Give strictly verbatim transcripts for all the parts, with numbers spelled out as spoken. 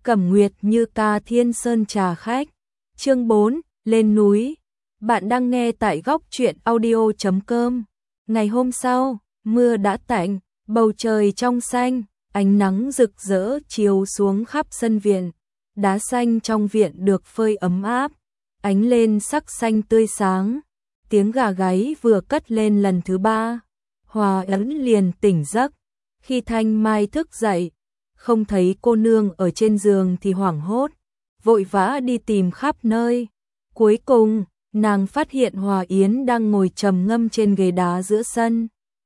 Cẩm Nguyệt Như ca Thiên Sơn trà khách. Chương bốn, lên núi. Bạn đang nghe tại góc truyện audio chấm com. Ngày hôm sau, mưa đã tạnh, bầu trời trong xanh, ánh nắng rực rỡ chiếu xuống khắp sân viện. Đá xanh trong viện được phơi ấm áp, ánh lên sắc xanh tươi sáng. Tiếng gà gáy vừa cất lên lần thứ ba, Hòa Ấn liền tỉnh giấc. Khi Thanh Mai thức dậy, không thấy cô nương ở trên giường thì hoảng hốt, vội vã đi tìm khắp nơi. Cuối cùng, nàng phát hiện Hòa Yến đang ngồi trầm ngâm trên ghế đá giữa sân.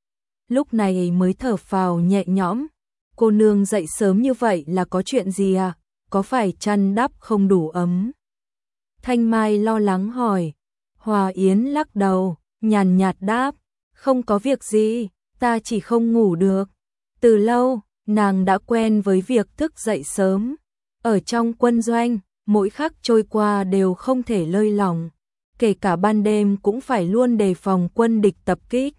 Lúc này mới thở phào nhẹ nhõm. Cô nương dậy sớm như vậy là có chuyện gì à? Có phải chăn đắp không đủ ấm? Thanh Mai lo lắng hỏi. Hòa Yến lắc đầu, nhàn nhạt đáp, không có việc gì, ta chỉ không ngủ được. Từ lâu, nàng đã quen với việc thức dậy sớm. Ở trong quân doanh, mỗi khắc trôi qua đều không thể lơi lỏng, kể cả ban đêm cũng phải luôn đề phòng quân địch tập kích.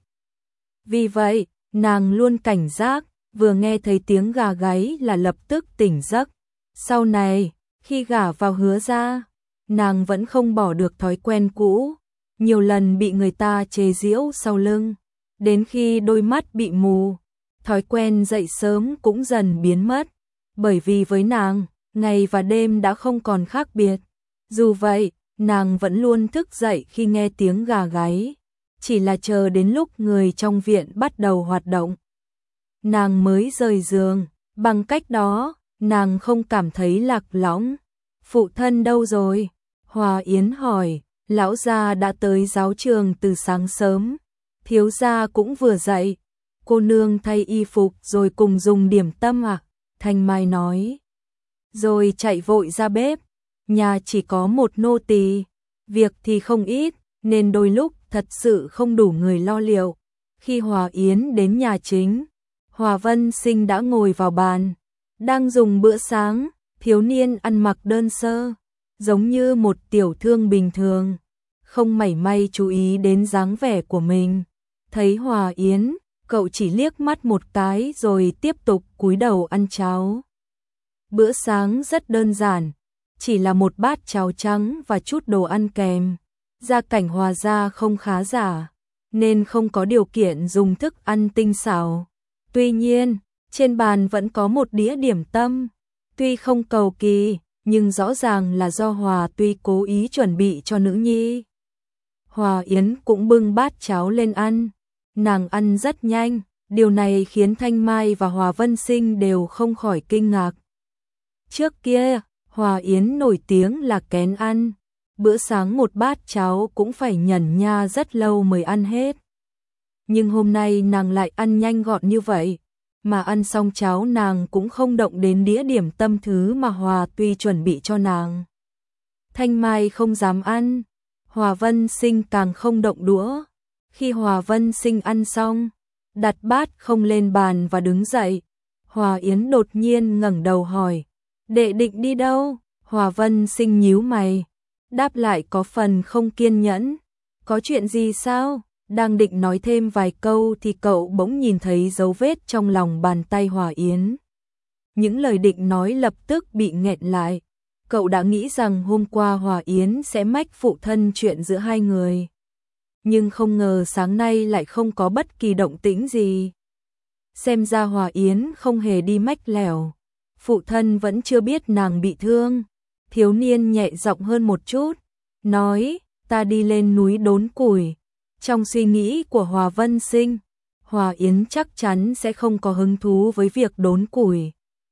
Vì vậy, nàng luôn cảnh giác, vừa nghe thấy tiếng gà gáy là lập tức tỉnh giấc. Sau này, khi gả vào Hứa gia, nàng vẫn không bỏ được thói quen cũ, nhiều lần bị người ta chế giễu sau lưng, đến khi đôi mắt bị mù, thói quen dậy sớm cũng dần biến mất, bởi vì với nàng, ngày và đêm đã không còn khác biệt. Dù vậy, nàng vẫn luôn thức dậy khi nghe tiếng gà gáy, chỉ là chờ đến lúc người trong viện bắt đầu hoạt động, nàng mới rời giường. Bằng cách đó, nàng không cảm thấy lạc lõng. Phụ thân đâu rồi? Hòa Yến hỏi. Lão gia đã tới giáo trường từ sáng sớm, thiếu gia cũng vừa dậy. Cô nương thay y phục rồi cùng dùng điểm tâm à? Thanh Mai nói. Rồi chạy vội ra bếp. Nhà chỉ có một nô tỳ, việc thì không ít, nên đôi lúc thật sự không đủ người lo liệu. Khi Hòa Yến đến nhà chính, Hòa Vân Sinh đã ngồi vào bàn, đang dùng bữa sáng. Thiếu niên ăn mặc đơn sơ, giống như một tiểu thương bình thường, không mảy may chú ý đến dáng vẻ của mình. Thấy Hòa Yến, cậu chỉ liếc mắt một cái rồi tiếp tục cúi đầu ăn cháo. Bữa sáng rất đơn giản, chỉ là một bát cháo trắng và chút đồ ăn kèm. Gia cảnh Hòa gia không khá giả, nên không có điều kiện dùng thức ăn tinh xảo. Tuy nhiên, trên bàn vẫn có một đĩa điểm tâm. Tuy không cầu kỳ, nhưng rõ ràng là do Hòa Tuy cố ý chuẩn bị cho nữ nhi. Hòa Yến cũng bưng bát cháo lên ăn. Nàng ăn rất nhanh, điều này khiến Thanh Mai và Hòa Vân Sinh đều không khỏi kinh ngạc. Trước kia, Hòa Yến nổi tiếng là kén ăn. Bữa sáng một bát cháo cũng phải nhẩn nha rất lâu mới ăn hết. Nhưng hôm nay nàng lại ăn nhanh gọn như vậy. Mà ăn xong cháo nàng cũng không động đến đĩa điểm tâm thứ mà Hòa Tuy chuẩn bị cho nàng. Thanh Mai không dám ăn, Hòa Vân Sinh càng không động đũa. Khi Hòa Vân Sinh ăn xong, đặt bát không lên bàn và đứng dậy, Hòa Yến đột nhiên ngẩng đầu hỏi, đệ định đi đâu? Hòa Vân Sinh nhíu mày, đáp lại có phần không kiên nhẫn, có chuyện gì sao? Đang định nói thêm vài câu thì cậu bỗng nhìn thấy dấu vết trong lòng bàn tay Hòa Yến. Những lời định nói lập tức bị nghẹn lại. Cậu đã nghĩ rằng hôm qua Hòa Yến sẽ mách phụ thân chuyện giữa hai người. Nhưng không ngờ sáng nay lại không có bất kỳ động tĩnh gì. Xem ra Hòa Yến không hề đi mách lẻo. Phụ thân vẫn chưa biết nàng bị thương. Thiếu niên nhẹ giọng hơn một chút, nói, ta đi lên núi đốn củi. Trong suy nghĩ của Hòa Vân Sinh, Hòa Yến chắc chắn sẽ không có hứng thú với việc đốn củi.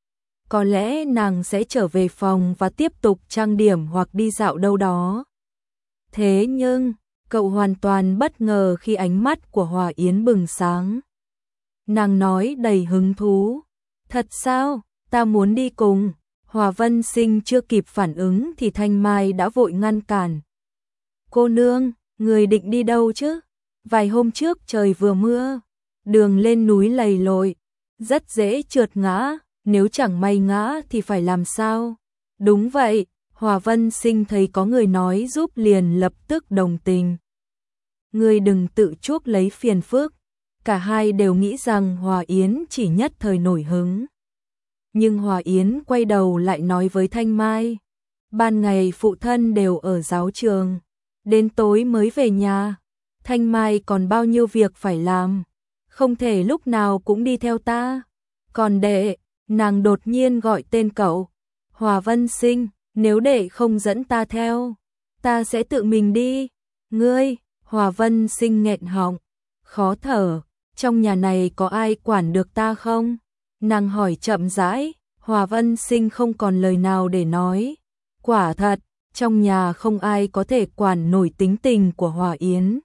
Có lẽ nàng sẽ trở về phòng và tiếp tục trang điểm hoặc đi dạo đâu đó. Thế nhưng, cậu hoàn toàn bất ngờ khi ánh mắt của Hòa Yến bừng sáng. Nàng nói đầy hứng thú, thật sao, ta muốn đi cùng. Hòa Vân Sinh chưa kịp phản ứng thì Thanh Mai đã vội ngăn cản. Cô nương, người định đi đâu chứ? Vài hôm trước trời vừa mưa, đường lên núi lầy lội, rất dễ trượt ngã, nếu chẳng may ngã thì phải làm sao? Đúng vậy, Hòa Vân Sinh thấy có người nói giúp liền lập tức đồng tình. Người đừng tự chuốc lấy phiền phức. Cả hai đều nghĩ rằng Hòa Yến chỉ nhất thời nổi hứng. Nhưng Hòa Yến quay đầu lại nói với Thanh Mai, ban ngày phụ thân đều ở giáo trường, đến tối mới về nhà, Thanh Mai còn bao nhiêu việc phải làm, không thể lúc nào cũng đi theo ta. Còn đệ, nàng đột nhiên gọi tên cậu, Hòa Vân Sinh, nếu đệ không dẫn ta theo, ta sẽ tự mình đi. Ngươi, Hòa Vân Sinh nghẹn họng, khó thở, trong nhà này có ai quản được ta không? Nàng hỏi chậm rãi. Hòa Vân Sinh không còn lời nào để nói. Quả thật, trong nhà không ai có thể quản nổi tính tình của Hòa Yến.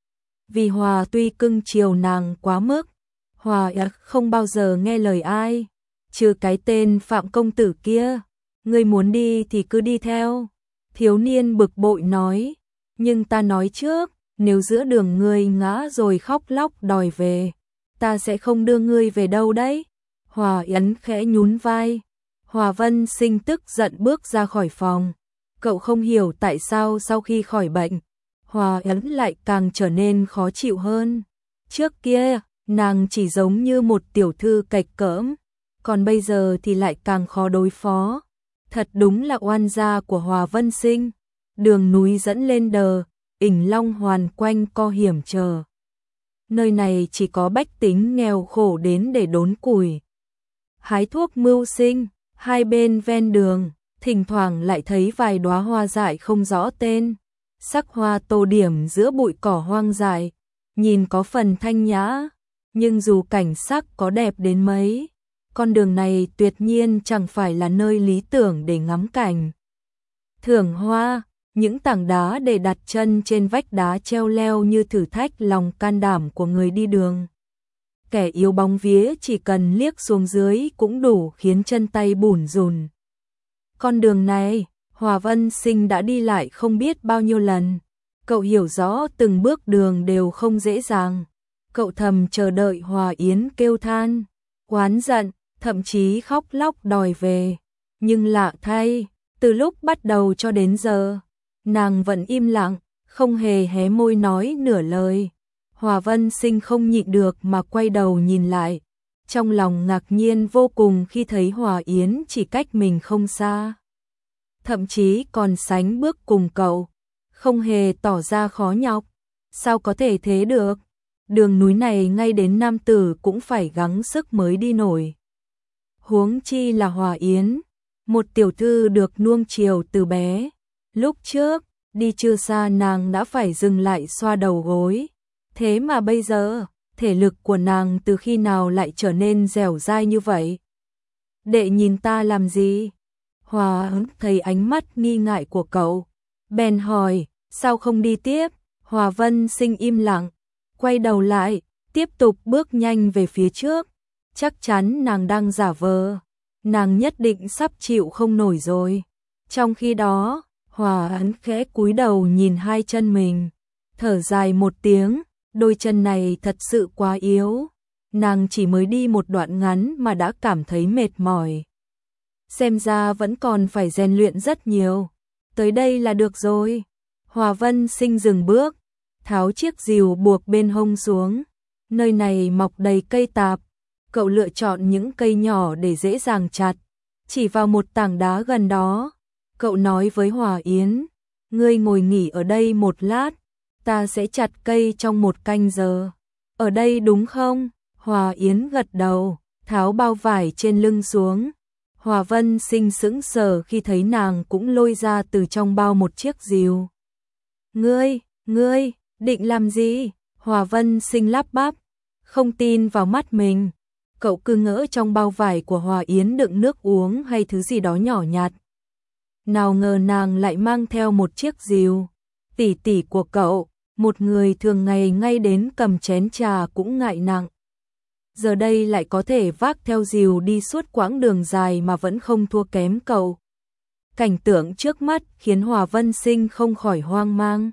Vì Hòa tuy cưng chiều nàng quá mức, Hòa không bao giờ nghe lời ai, trừ cái tên Phạm công tử kia. Ngươi muốn đi thì cứ đi theo. Thiếu niên bực bội nói, nhưng ta nói trước, nếu giữa đường ngươi ngã rồi khóc lóc đòi về, ta sẽ không đưa ngươi về đâu đấy. Hòa Yến khẽ nhún vai. Hòa Vân Sinh tức giận bước ra khỏi phòng. Cậu không hiểu tại sao sau khi khỏi bệnh, Hòa Yến lại càng trở nên khó chịu hơn. Trước kia, nàng chỉ giống như một tiểu thư cạch cỡm, còn bây giờ thì lại càng khó đối phó. Thật đúng là oan gia của Hòa Vân Sinh. Đường núi dẫn lên đờ, ỉnh long hoàn quanh co hiểm trở. Nơi này chỉ có bách tính nghèo khổ đến để đốn củi, hái thuốc mưu sinh. Hai bên ven đường, thỉnh thoảng lại thấy vài đóa hoa dại không rõ tên, sắc hoa tô điểm giữa bụi cỏ hoang dại, nhìn có phần thanh nhã, nhưng dù cảnh sắc có đẹp đến mấy, con đường này tuyệt nhiên chẳng phải là nơi lý tưởng để ngắm cảnh. Thưởng hoa, những tảng đá để đặt chân trên vách đá treo leo như thử thách lòng can đảm của người đi đường. Kẻ yếu bóng vía chỉ cần liếc xuống dưới cũng đủ khiến chân tay bủn rùn. Con đường này, Hòa Vân Sinh đã đi lại không biết bao nhiêu lần. Cậu hiểu rõ từng bước đường đều không dễ dàng. Cậu thầm chờ đợi Hòa Yến kêu than, oán giận, thậm chí khóc lóc đòi về. Nhưng lạ thay, từ lúc bắt đầu cho đến giờ, nàng vẫn im lặng, không hề hé môi nói nửa lời. Hòa Vân Sinh không nhịn được mà quay đầu nhìn lại, trong lòng ngạc nhiên vô cùng khi thấy Hòa Yến chỉ cách mình không xa, thậm chí còn sánh bước cùng cậu, không hề tỏ ra khó nhọc. Sao có thể thế được? Đường núi này ngay đến nam tử cũng phải gắng sức mới đi nổi. Huống chi là Hòa Yến, một tiểu thư được nuông chiều từ bé. Lúc trước, đi chưa xa nàng đã phải dừng lại xoa đầu gối. Thế mà bây giờ, thể lực của nàng từ khi nào lại trở nên dẻo dai như vậy? Đệ nhìn ta làm gì? Hòa Yến thấy ánh mắt nghi ngại của cậu, bèn hỏi, sao không đi tiếp? Hòa Vân Sinh im lặng, quay đầu lại, tiếp tục bước nhanh về phía trước. Chắc chắn nàng đang giả vờ, nàng nhất định sắp chịu không nổi rồi. Trong khi đó, Hòa Yến khẽ cúi đầu nhìn hai chân mình, thở dài một tiếng. Đôi chân này thật sự quá yếu, nàng chỉ mới đi một đoạn ngắn mà đã cảm thấy mệt mỏi. Xem ra vẫn còn phải rèn luyện rất nhiều. Tới đây là được rồi. Hòa Vân Sinh dừng bước, tháo chiếc rìu buộc bên hông xuống. Nơi này mọc đầy cây tạp, cậu lựa chọn những cây nhỏ để dễ dàng chặt. Chỉ vào một tảng đá gần đó, cậu nói với Hòa Yến, ngươi ngồi nghỉ ở đây một lát, ta sẽ chặt cây trong một canh giờ. Ở đây đúng không? Hòa Yến gật đầu, tháo bao vải trên lưng xuống. Hòa Vân Sinh sững sờ khi thấy nàng cũng lôi ra từ trong bao một chiếc rìu. Ngươi, ngươi, định làm gì? Hòa Vân Sinh lắp bắp, không tin vào mắt mình. Cậu cứ ngỡ trong bao vải của Hòa Yến đựng nước uống hay thứ gì đó nhỏ nhặt. Nào ngờ nàng lại mang theo một chiếc rìu. Tỷ tỷ của cậu, một người thường ngày ngay đến cầm chén trà cũng ngại nặng, giờ đây lại có thể vác theo rìu đi suốt quãng đường dài mà vẫn không thua kém cậu. Cảnh tượng trước mắt khiến Hòa Vân Sinh không khỏi hoang mang,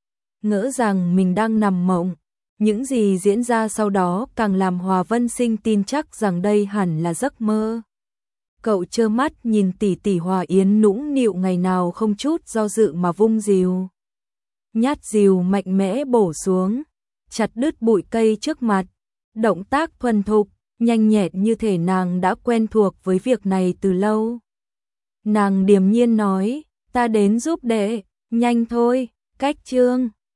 ngỡ rằng mình đang nằm mộng. Những gì diễn ra sau đó càng làm Hòa Vân Sinh tin chắc rằng đây hẳn là giấc mơ. Cậu trơ mắt nhìn tỷ tỷ Hòa Yến nũng nịu ngày nào không chút do dự mà vung rìu. Nhát rìu mạnh mẽ bổ xuống, chặt đứt bụi cây trước mặt. Động tác thuần thục, nhanh nhẹn như thể nàng đã quen thuộc với việc này từ lâu. Nàng điềm nhiên nói, ta đến giúp đệ, nhanh thôi, cách trương.